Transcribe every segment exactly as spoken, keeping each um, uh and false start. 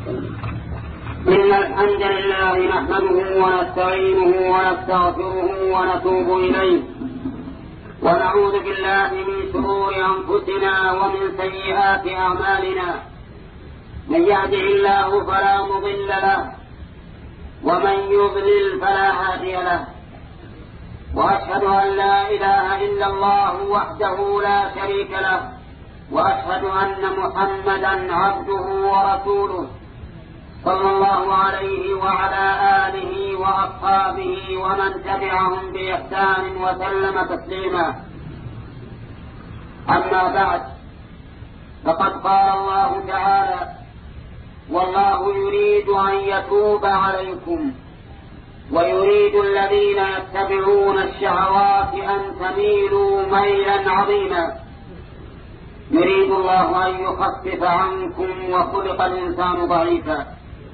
إن الحمد لله نحمده ونستعينه ونستغفره ونتوب إليه ونعوذ بالله من شرور أنفسنا ومن سيئات أعمالنا. من يهده الله فلا مضل له ومن يضلل فلا هادي له، وأشهد أن لا إله إلا الله وحده لا شريك له، وأشهد أن محمدا عبده ورسوله صلى الله عليه وعلى آله وأصحابه ومن تبعهم بإحسان وسلم تسليما. أما بعد، فقد قال الله تعالى: والله يريد أن يتوب عليكم ويريد الذين يتبعون الشهوات أن تميلوا ميلا عظيما. يريد الله أن يخفف عنكم وخلق الإنسان ضعيفا.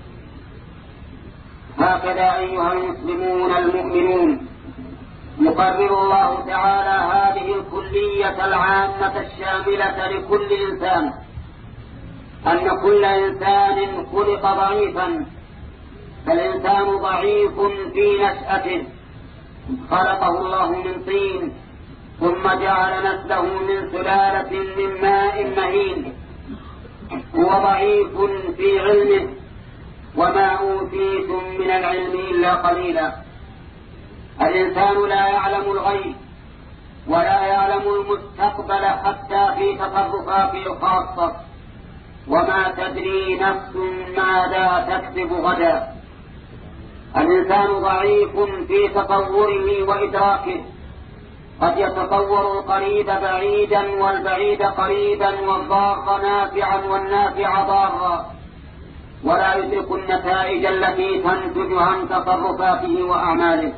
هكذا أيها المسلمون المؤمنون يقرر الله تعالى هذه الكلية العامة الشاملة لكل إنسان، أن كل إنسان خلق ضعيفا، فالإنسان ضعيف في نشأته، خلقه الله من طين ثم جعل نسله من سلالة من ماء مهين. هو ضعيف في علمه، وما أوتيتم من العلم إلا قليلا. الإنسان لا يعلم الغيب ولا يعلم المستقبل حتى في تصرفاته الخاصة، وما تدري نفس ماذا تكسب غدا. الإنسان ضعيف في تصوره وإدراكه، قد يتصور القريب بعيدا والبعيد قريبا والضار نافعا والنافع ضارا، ولا يدرك النتائج التي تنتج عن تصرفاته وأعماله.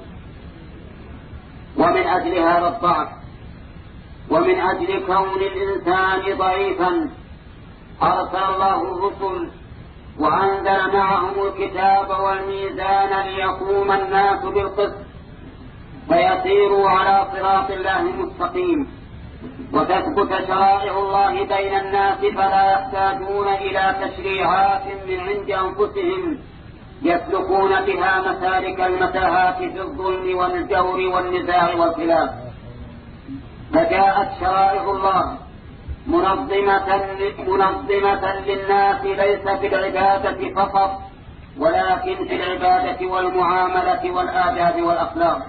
ومن أجل هذا الضعف ومن أجل كون الإنسان ضعيفا أرسل الله الرسل وأنزل معهم الكتاب والميزان ليقوم الناس بالقسط فيسيروا على صراط الله مستقيم، وتثبت شرائع الله بين الناس فلا يحتاجون إلى تشريعات من عند أنفسهم يسلكون بها مسالك المتاهات في الظلم والجور والنزاع والخلاف. فجاءت شرائع الله منظمة, منظمة للناس، ليس في العبادة فقط ولكن في العبادة والمعاملة والآداب والأخلاق.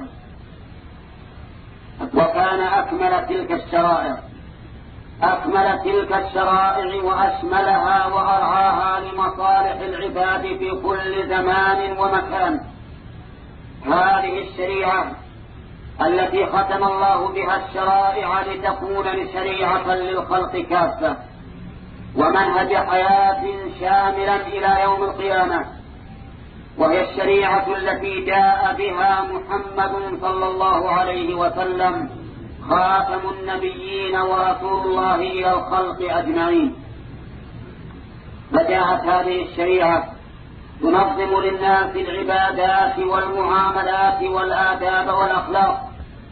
وكان أكمل تلك الشرائع أكمل تلك الشرائع وأشملها وأرعاها لمصالح العباد في كل زمان ومكان هذه الشريعة التي ختم الله بها الشرائع لتكون شريعة للخلق كافة ومنهج حياة شاملا إلى يوم القيامة، وهي الشريعة التي جاء بها محمد صلى الله عليه وسلم خاتم النبيين ورسول الله إلى الخلق أجمعين. فجاءت هذه الشريعة تنظم للناس العبادات والمعاملات والآداب والأخلاق.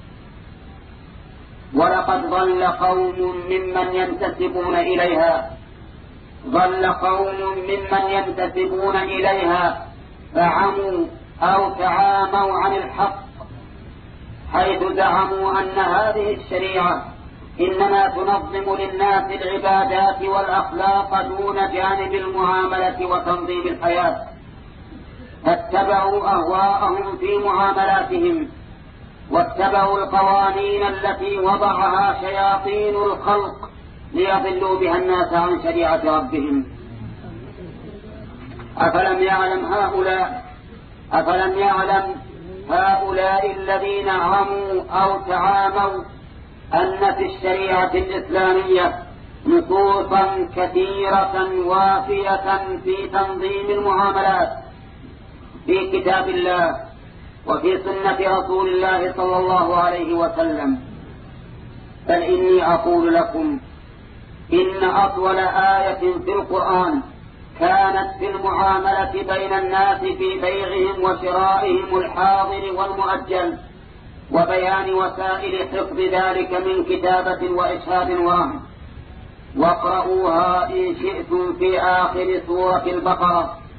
ولقد ضل قوم ممن ينتسبون إليها ضل قوم ممن ينتسبون إليها فعموا أو تعاموا عن الحق، حيث زعموا أن هذه الشريعة إنما تنظم للناس العبادات والأخلاق دون جانب المعاملة وتنظيم الحياة، فاتبعوا أهواءهم في معاملاتهم واتبعوا القوانين التي وضعها شياطين الخلق ليضلوا بها الناس عن شريعة ربهم. أفلم يعلم هؤلاء أفلم يعلم هؤلاء الذين عموا أو تعاموا أن في الشريعة الإسلامية نصوصا كثيرة وافية في تنظيم المعاملات في كتاب الله وفي سنة رسول الله صلى الله عليه وسلم. بل إني أقول لكم إن أطول آية في القرآن كانت في المعاملة بين الناس في بيعهم وشرائهم الحاضر والمؤجل، وبيان وسائل حفظ ذلك من كتابة وإشهاد ورهن. واقرؤوها إن شئتم في آخر سورة البقرة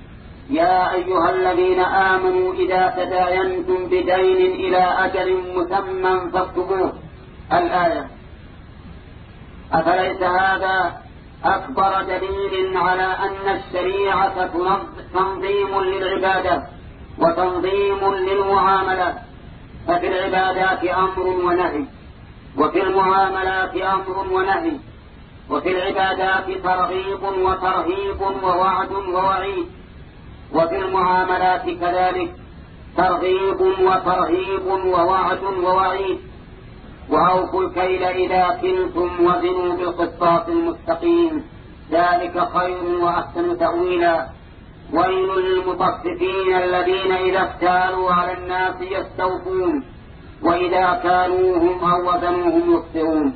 يا أيها الذين آمنوا إذا تداينتم بدين إلى أجل مسمى فاكتبوه. الآية. أفليس هذا أكبر دليل على أن الشريعة تنظيم للعبادة وتنظيم للمعاملات؟ ففي العبادات أمر ونهي، وفي المعاملات أمر ونهي، وفي العبادات ترغيب وترهيب ووعد ووعيد، وفي المعاملات كذلك ترغيب وترهيب ووعد ووعيد. وأوفوا الكيل إذا كلتم وزنوا بالقسطاس المستقيم، ذلك خير وأحسن تأويلا. ويل للمطففين الذين إذا اكتالوا على الناس يستوفون وإذا كالوهم أو وزنوهم يخسرون.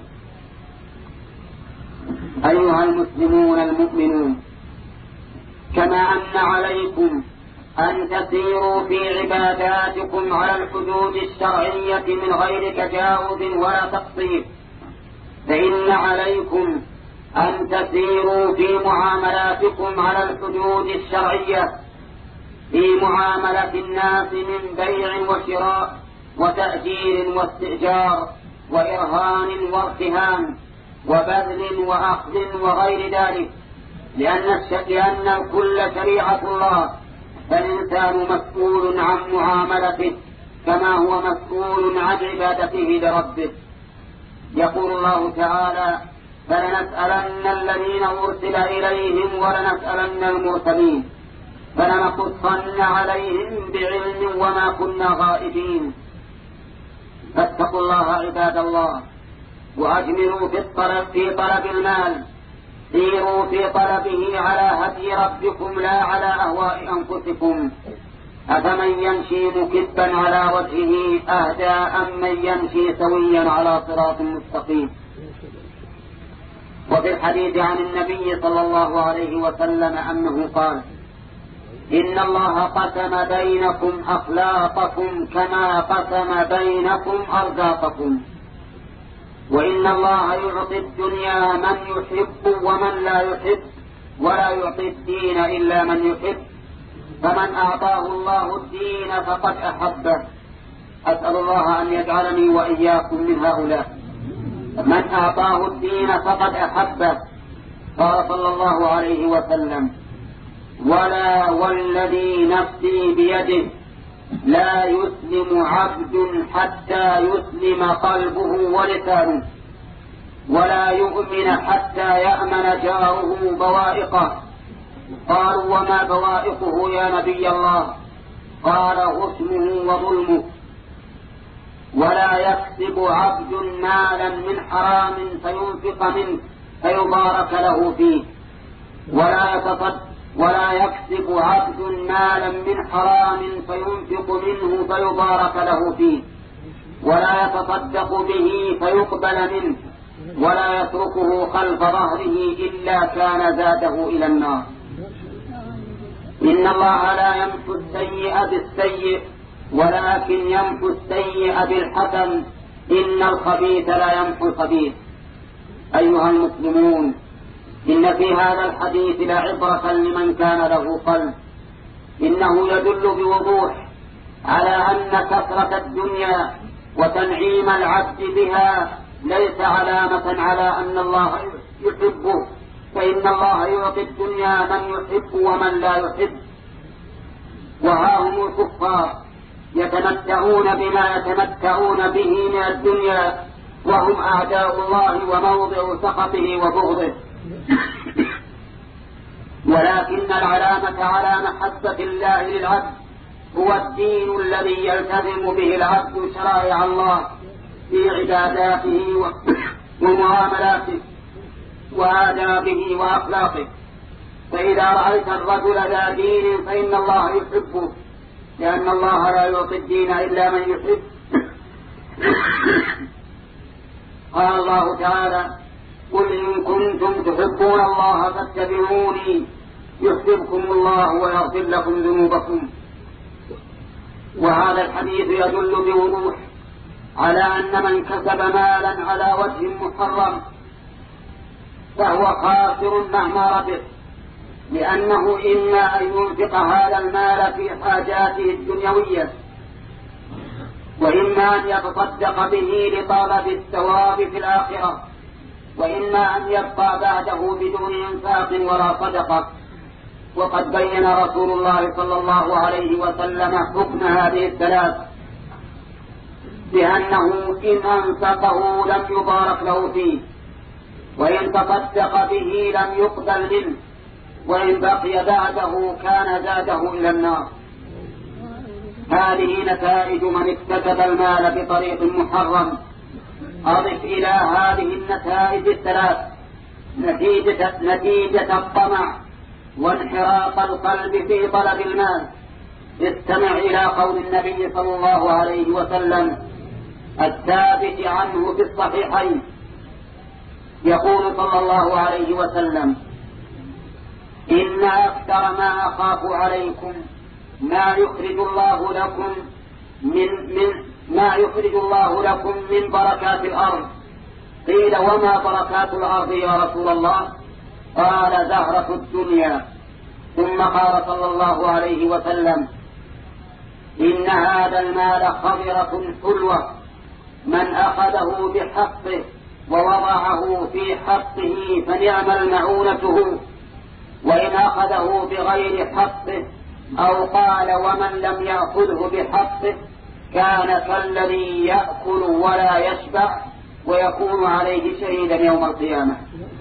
أيها المسلمون المؤمنون، كما أن عليكم أن تسيروا في عباداتكم على الحدود الشرعية من غير تجاوز ولا تقصير، فإن عليكم أن تسيروا في معاملاتكم على الحدود الشرعية في معاملة الناس من بيع وشراء وتأجير واستئجار وإرهان وارتهان وبذل وأخذ وغير ذلك، لأن, لأن الكل شريعة الله، فالإنسان مسؤول عن معاملته كما هو مسؤول عن عبادته لربه. يقول الله تعالى: فلنسألن الذين أرسل إليهم ولنسألن المرسلين فلنقصن عليهم بعلم وما كنا غائبين. فاتقوا الله عباد الله، وأجملوا في الطلب في طلب المال، سيروا في طلبه على هدي ربكم لا على أهواء أنفسكم. أفمن يمشي مكبا على وجهه أهدى أم من يمشي سويا على صراط مستقيم؟ وفي الحديث عن النبي صلى الله عليه وسلم أنه قال: إن الله قسم بينكم أخلاقكم كما قسم بينكم أرزاقكم، وإن الله يعطي الدنيا من يحب ومن لا يحب، ولا يعطي الدين إلا من يحب، فمن أعطاه الله الدين فقد أحبه. أسأل الله أن يجعلني وإياكم من هؤلاء. من أعطاه الدين فقد أحبه. قال صلى الله عليه وسلم: ولا والذي نفسي بيده لا يسلم عبد حتى يسلم قلبه ولسانه، ولا يؤمن حتى يأمن جاره بوائقه. قالوا: وما بوائقه يا نبي الله؟ قال: غصمه وظلمه. ولا يكسب عبد مالا من حرام فينفق منه فيبارك له فيه، ولا يتصدق ولا يكسب عبد مالا من حرام فينفق منه فيبارك له فيه، ولا يتصدق به فيقبل منه، ولا يتركه خلف ظهره إلا كان زاده إلى النار. إن الله لا يمحو السيئ بالسيء ولكن يمحو السيئ بالحسن، إن الخبيث لا يمحو الخبيث. أيها المسلمون، إن في هذا الحديث لعبرة لمن كان له قلب. إنه يدل بوضوح على أن كثرة الدنيا وتنعيم العبد بها ليس علامة على أن الله يحبه، فإن الله يعطي الدنيا من يحب ومن لا يحب. وها هم الكفار يتمتعون بما يتمتعون به من الدنيا، وهم أعداء الله وموضع سخطه وبغضه. ولكن العلامة على محبة الله للعبد هو الدين الذي يلتزم به العبد شرائع الله في عباداته ومعاملاته وآدابه وأخلاقه. فإذا رأيت الرجل ذا دين فإن الله يحبه، لأن الله لا يعطي الدين إلا من يحب. قال الله تعالى: قل إن كنتم تحبون الله فاتبعوني يحببكم الله ويغفر لكم ذنوبكم. وهذا الحديث يدل بوضوح على أن من كسب مالا على وجه محرم فهو خاسر مهما ربح، لأنه إما أن ينفق هذا المال في حاجاته الدنيوية، وإما أن يتصدق به لطلب الثواب في الآخرة، وإما أن يبقى بعده بدون إنفاق ولا صدقة. وقد بين رسول الله صلى الله عليه وسلم حكم هذه الثلاث بأنه إن أنفقه لم يبارك له فيه، وإن تصدق به لم يقبل منه، وإن بقي بعده كان زاده إلى النار. هذه نتائج من اكتسب المال بطريق محرم. أضف إلى هذه النتائج الثلاث نتيجة, نتيجة الطمع وانحراف القلب في طلب المال. استمع إلى قول النبي صلى الله عليه وسلم الثابت عنه في الصحيحين، يقول صلى الله عليه وسلم: إن أكثر ما أخاف عليكم ما يخرج الله لكم من, من ما يخرج الله لكم من بركات الأرض. قيل: وما بركات الأرض يا رسول الله؟ قال: زهرة الدنيا. ثم قال صلى الله عليه وسلم: إن هذا المال خضرة حلوة، من أخذه بحقه ووضعه في حقه فنعم المعونته، وإن أخذه بغير حقه أو قال ومن لم يأخذه بحقه كان كالذي يأكل ولا يشبع ويكون عليه شهيدا يوم القيامة.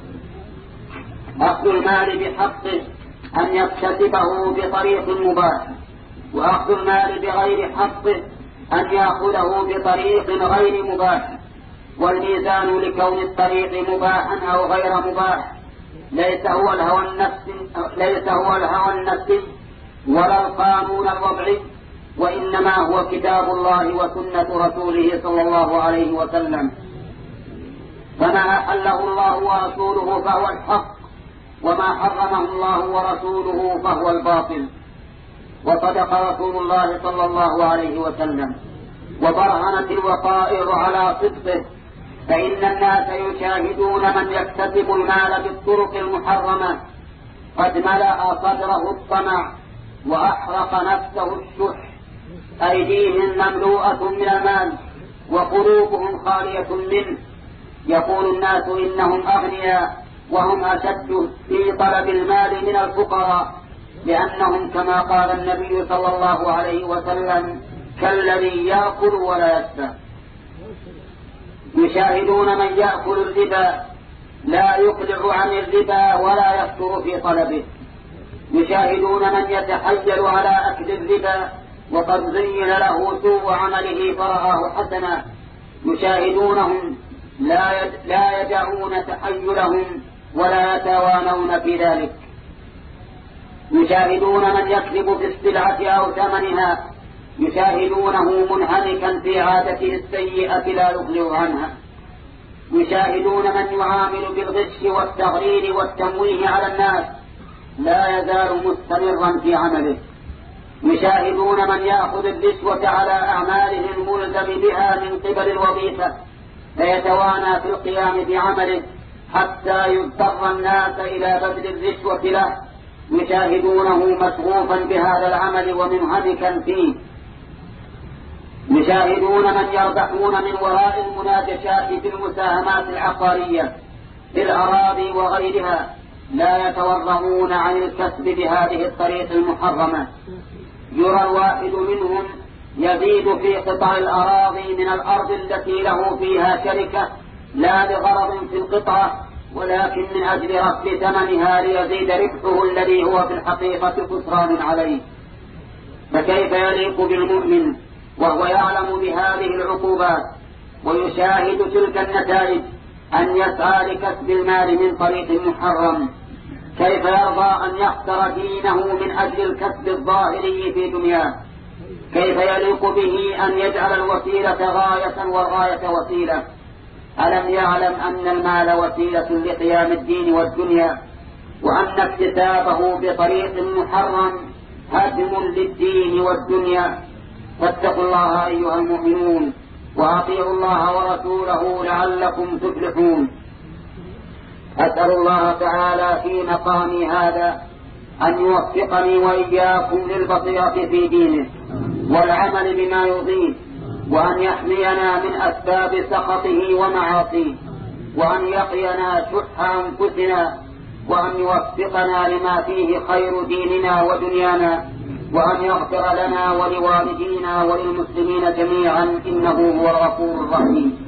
أخذ المال بحقه أن يكتسبه بطريق مباح، وأخذ المال بغير حقه أن يأخذه بطريق غير مباح. والميزان لكون الطريق مباحا أو غير مباح ليس هو الهوى النفسي ليس هو الهوى النفسي ولا القانون الوضعي، وإنما هو كتاب الله وسنة رسوله صلى الله عليه وسلم. فما أحله الله ورسوله فهو الحق، وما حرمه الله ورسوله فهو الباطل. وصدق رسول الله صلى الله عليه وسلم، وبرهنت الوقائع على صدقه، فإن الناس يشاهدون من يكتسب المال بالطرق المحرمة قد ملأ صدره الطمع وأحرق نفسه الشح، أيديهم مملوءة من المال وقلوبهم خالية منه. يقول الناس إنهم أغنياء وهم أشد في طلب المال من الفقراء، لأنهم كما قال النبي صلى الله عليه وسلم كالذي يأكل ولا يشبع. يشاهدون من يأكل الربا لا يقلع عن الربا ولا يفتر في طلبه، يشاهدون من يتحيل على أكل الربا وقد زين له سوء عمله فرآه حسنا، يشاهدونهم لا يدعون تحيلهم ولا يتوانون في ذلك. يشاهدون من يكذب في السلعة أو ثمنها، يشاهدونه منهمكا في عادته السيئة لا يقلع عنها. يشاهدون من يعامل بالغش والتغرير والتمويه على الناس لا يزال مستمرا في عمله. يشاهدون من يأخذ الرشوة على أعماله الملزم بها من قبل الوظيفة فيتوانى في القيام بعمله حتى يضطر الناس إلى بذل الرشوة له. يشاهدونه مشغوفا بهذا العمل ومنهمكا فيه. يشاهدون من يربحون من وراء المناجشات في المساهمات العقارية في الأراضي وغيرها، لا يتورعون عن الكسب بهذه الطريق المحرمة. يرى الواحد منهم يزيد في قطع الأراضي من الأرض التي له فيها شركة لا لغرض في القطعة ولكن من أجل رفع ثمنها ليزيد ربحه الذي هو في الحقيقة خسران عليه. فكيف يليق بالمؤمن وهو يعلم بهذه العقوبات ويشاهد تلك النتائج أن يسعى لكسب المال من طريق محرم؟ كيف يرضى أن يخسر دينه من أجل الكسب الظاهري في دنياه؟ كيف يليق به أن يجعل الوسيلة غاية والغاية وسيلة؟ ألم يعلم أن المال وسيلة لقيام الدين والدنيا، وأن اكتسابه بطريق محرم هدم للدين والدنيا؟ فاتقوا الله أيها المؤمنون وأطيعوا الله ورسوله لعلكم تفلحون. أسأل الله تعالى في مقامي هذا أن يوفقني وإياكم للبصيرة في دينه والعمل بما يرضيه، وأن يحمينا من أسباب سخطه ومعاصيه، وأن يقينا شح أنفسنا، وأن يوفقنا لما فيه خير ديننا ودنيانا، وأن يغفر لنا ولوالدينا وللمسلمين جميعا، إنه هو الغفور الرحيم.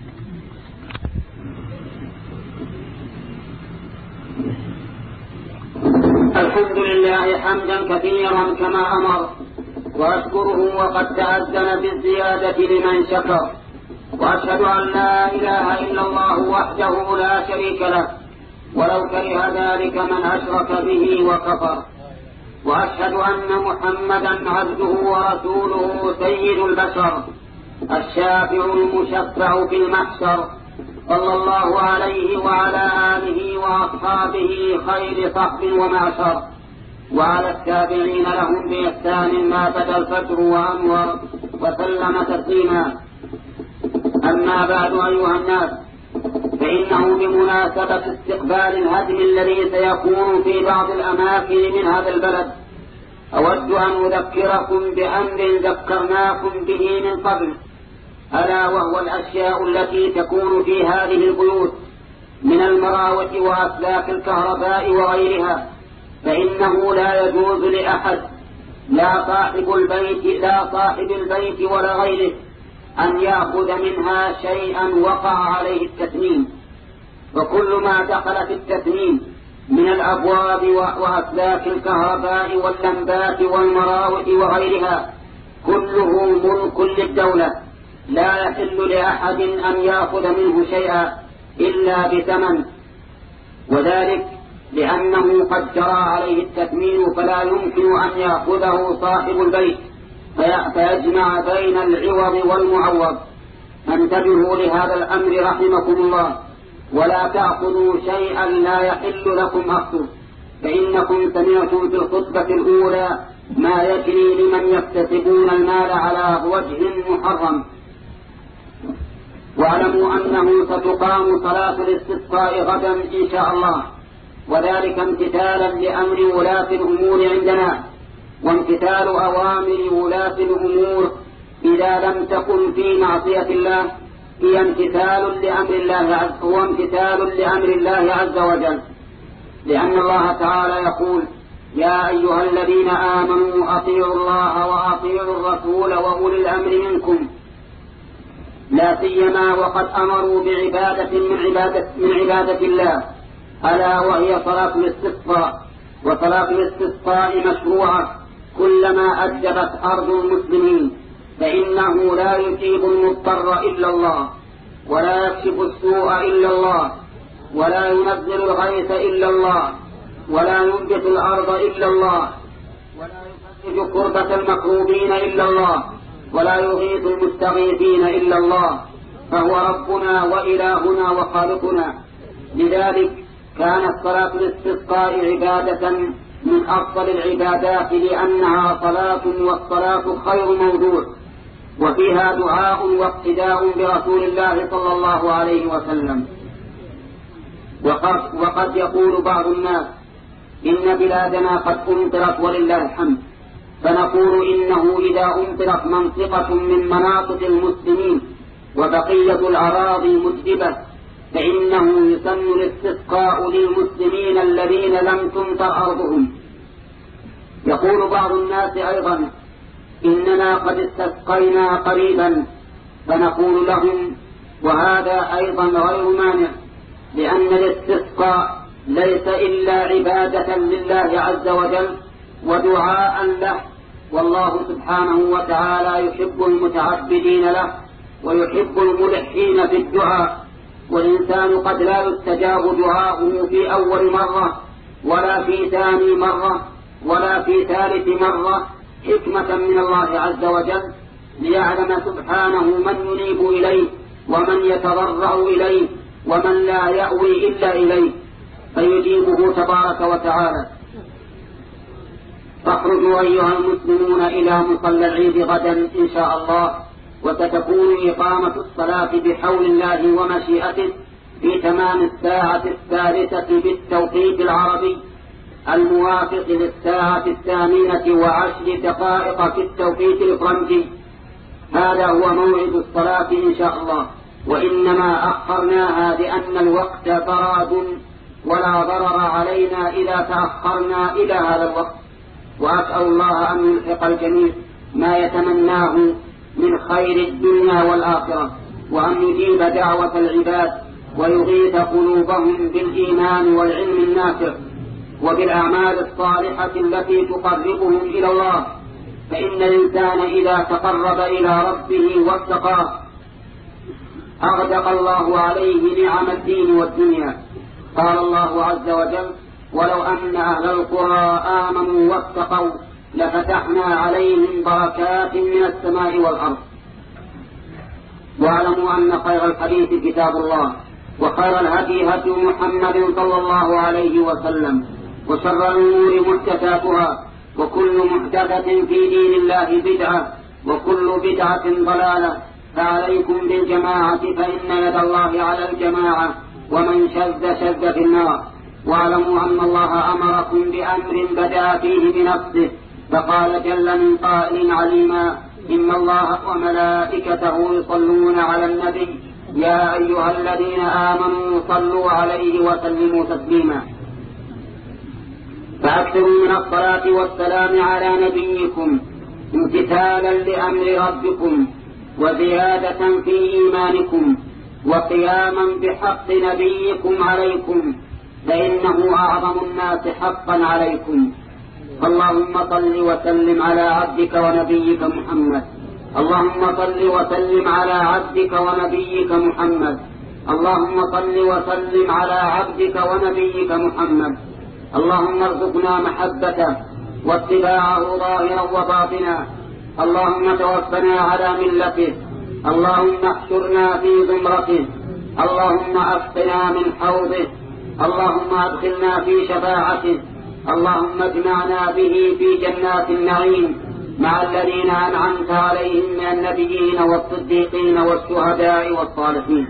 الحمد لله حمدا كثيرا كما أمر، وأشكره وقد تأذن بالزيادة لمن شكر، وأشهد أن لا إله إلا الله وحده لا شريك له، ولو كره ذلك من أشرك به وكفر، وأشهد أن محمدا عبده ورسوله سيد البشر الشافع المشفع في المحشر، صلى الله عليه وعلى آله وأصحابه خير صحب ومعشر، وعلى التابعين لهم بإحسان ما بدا الفجر وأنور، وسلم تسليما. أما بعد أيها الناس، فإنه بمناسبة استقبال الهدم الذي سيكون في بعض الأماكن من هذا البلد، أود أن أذكركم بأمر ذكرناكم به من قبل، ألا وهو الأشياء التي تكون في هذه البيوت من المراوح وأسلاك الكهرباء وغيرها، فإنه لا يجوز لأحد، لا صاحب البيت لا صاحب البيت ولا غيره، أن يأخذ منها شيئا وقع عليه التثمين. وكل ما دخل في التثمين من الأبواب وأسلاك الكهرباء واللمبات والمراوح وغيرها كله ملك للدولة، لا يحل لأحد أن يأخذ منه شيئا إلا بثمن، وذلك لأنه قد جرى عليه التثمين، فلا يمكن أن يأخذه صاحب البيت فيجمع بين العوض والمعوض. انتبهوا لهذا الأمر رحمكم الله، ولا تأخذوا شيئا لا يحل لكم أخذه، فإنكم سمعتم في الخطبة الأولى ما يجري لمن يكتسبون المال على وجه محرم. واعلموا أنه ستقام صلاة الاستسقاء غدا إن شاء الله، وذلك امتثالا لأمر ولاة الأمور عندنا، وامتثال أوامر ولاة الأمور إذا لم تكن في معصية الله هي امتثال لأمر الله عز هو امتثال لأمر الله عز وجل، لأن الله تعالى يقول: يا أيها الذين آمنوا أطيعوا الله وأطيعوا الرسول وأولي الأمر منكم، لا سيما وقد أمروا بعبادة من عبادة, من عبادة الله، ألا وهي صلاة الاستسقاء. وصلاة الاستسقاء مشروعة كلما أجبت أرض المسلمين، فإنه لا يجيب المضطر إلا الله، ولا يكشف السوء إلا الله، ولا ينزل الغيث إلا الله، ولا ينبت الأرض إلا الله، ولا يفرج كربة المكروبين إلا الله، ولا يغيث المستغيثين إلا الله، فهو ربنا وإلهنا وخالقنا. لذلك كانت صلاة الاستسقاء عبادة من أفضل العبادات، لأنها صلاة، والصلاة خير موضوع، وفيها دعاء واقتداء برسول الله صلى الله عليه وسلم. وقد, وقد يقول بعض الناس: إن بلادنا قد أمطرت ولله الحمد، فنقول إنه إذا أمطرت منطقة من مناطق المسلمين وبقية الأراضي مجدبة فإنه يسن الاستسقاء للمسلمين الذين لم تمطر أرضهم. يقول بعض الناس أيضا: إننا قد استسقينا قريبا، فنقول لهم: وهذا أيضا غير مانع، لأن الاستسقاء ليس إلا عبادة لله عز وجل ودعاء له، والله سبحانه وتعالى يحب المتعبدين له ويحب الملحين في الدعاء. والإنسان قد لا يستجاب دعاؤه في أول مرة ولا في ثاني مرة ولا في ثالث مرة، حكمة من الله عز وجل ليعلم سبحانه من ينيب إليه ومن يتضرع إليه ومن لا يأوي إلا إليه، فيجيبه تبارك وتعالى. فاخرجوا أيها المسلمون إلى مصلى العيد غدا إن شاء الله، وستكون إقامة الصلاة بحول الله ومشيئته في تمام الساعة الثالثة بالتوقيت العربي الموافق للساعة الثامنة وعشر دقائق في التوقيت الفرنسي. هذا هو موعد الصلاة إن شاء الله، وإنما أخرناها لأن الوقت براد ولا ضرر علينا إذا تأخرنا إلى هذا الوقت. وأسأل الله أن يلحق الجميع ما يتمناه من خير الدنيا والآخرة، وأن يجيب دعوة العباد ويغيث قلوبهم بالإيمان والعلم النافع وبالأعمال الصالحة التي تقربهم إلى الله. فإن الإنسان إذا تقرب إلى ربه واتقاه أغدق الله عليه نعم الدين والدنيا. قال الله عز وجل: ولو أن أهل القرى آمنوا واتقوا لفتحنا عليهم بركات من السماء والأرض. واعلموا أن خير الحديث كتاب الله، وخير الهدي هدي محمد صلى الله عليه وسلم، وشر الأمور محدثاتها، وكل محدثة في دين الله بدعة، وكل بدعة ضلالة. فعليكم بالجماعة فإن يد الله على الجماعة، ومن شذ شذ في النار. واعلموا أن الله أمركم بأمر بدأ فيه بنفسه، فقال جل من قائل عليما: إن الله وملائكته يصلون على النبي يا أيها الذين آمنوا صلوا عليه وسلموا تسليما. فأكثروا من الصلاة والسلام على نبيكم امتثالا لأمر ربكم، وزيادة في إيمانكم، وقياما بحق نبيكم عليكم، فإنه أعظم الناس حقا عليكم. اللهم صل وسلم على عبدك ونبيك محمد. اللهم صل وسلم على عبدك ونبيك محمد. اللهم صل وسلم على عبدك ونبيك محمد. اللهم ارزقنا محبته واتباعه ظاهرا وباطنا. اللهم توفنا على ملته. اللهم احشرنا في زمرته. اللهم اسقنا من حوضه. اللهم ادخلنا في شفاعته. اللهم اجمعنا به في جنات النعيم مع الذين أنعمت عليهم من النبيين والصديقين والشهداء والصالحين.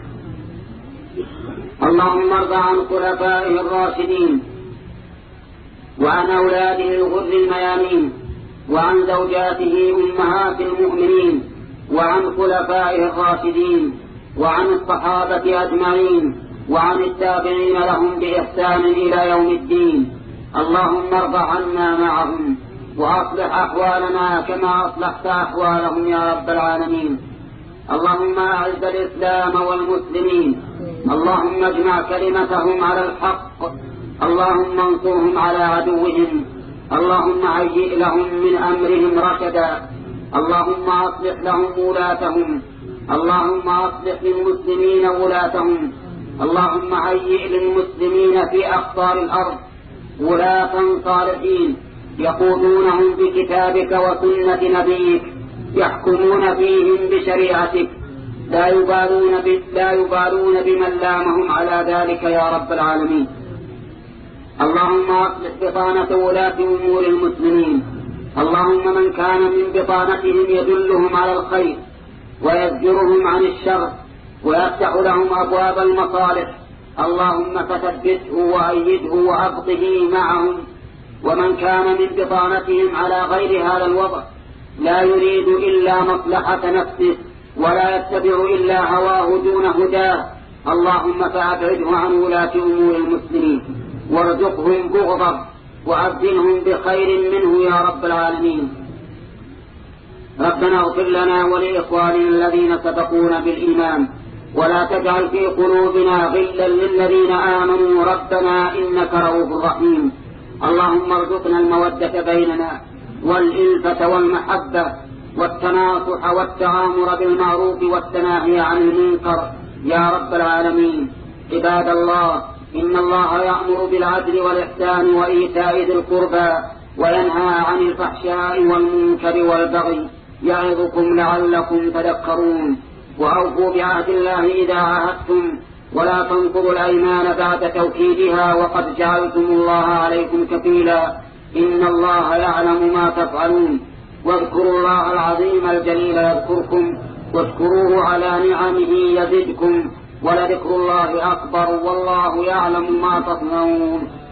اللهم ارض عن خلفائه الراشدين، وعن أولاده الغر الميامين، وعن زوجاته أمهات المؤمنين، وعن خلفائه الراشدين، وعن الصحابة أجمعين، وعن التابعين لهم بإحسان إلى يوم الدين. اللهم ارض عنا معهم، وأصلح أحوالنا كما أصلحت أحوالهم يا رب العالمين. اللهم أعز الإسلام والمسلمين. اللهم اجمع كلمتهم على الحق. اللهم انصرهم على عدوهم. اللهم هيئ لهم من أمرهم رشدا. اللهم أصلح لهم ولاتهم. اللهم أصلح للمسلمين ولاتهم. اللهم هيئ للمسلمين في أقطار الأرض ولاة صالحين يقودونهم بكتابك وسنة نبيك، يحكمون فيهم بشريعتك، لا يبالون, لا يبالون بمن لامهم على ذلك يا رب العالمين. اللهم أصلح بطانة ولاة أمور المسلمين. اللهم من كان من بطانتهم يدلهم على الخير ويزجرهم عن الشر ويفتح لهم أبواب المصالح، اللهم فثبته وأيده وأبقه معهم. ومن كان من بطانتهم على غير هذا الوضع لا يريد إلا مصلحة نفسه ولا يتبع إلا هواه دون هداه، اللهم فأبعده عن ولاة أمور المسلمين وارزقهم بغضه وأبدلهم بخير منه يا رب العالمين. ربنا اغفر لنا ولإخواننا الذين سبقونا بالإيمان، ولا تجعل في قلوبنا غلا للذين آمنوا ربنا إنك رؤوف رحيم. اللهم ارزقنا المودة بيننا والإلفة والمحبة والتناصح والتعامر بالمعروف والتناهي عن المنكر يا رب العالمين. عباد الله، إن الله يأمر بالعدل والإحسان وإيتاء ذي القربى وينهى عن الفحشاء والمنكر والبغي، يعظكم لعلكم تذكرون. وأوفوا بعهد الله إذا عاهدتم، ولا تنقضوا الأيمان بعد توكيدها وقد جعلتم الله عليكم كفيلا، إن الله يعلم ما تفعلون. واذكروا الله العظيم الجليل يذكركم، واشكروه على نعمه يزدكم، ولذكر الله أكبر والله يعلم ما تصنعون.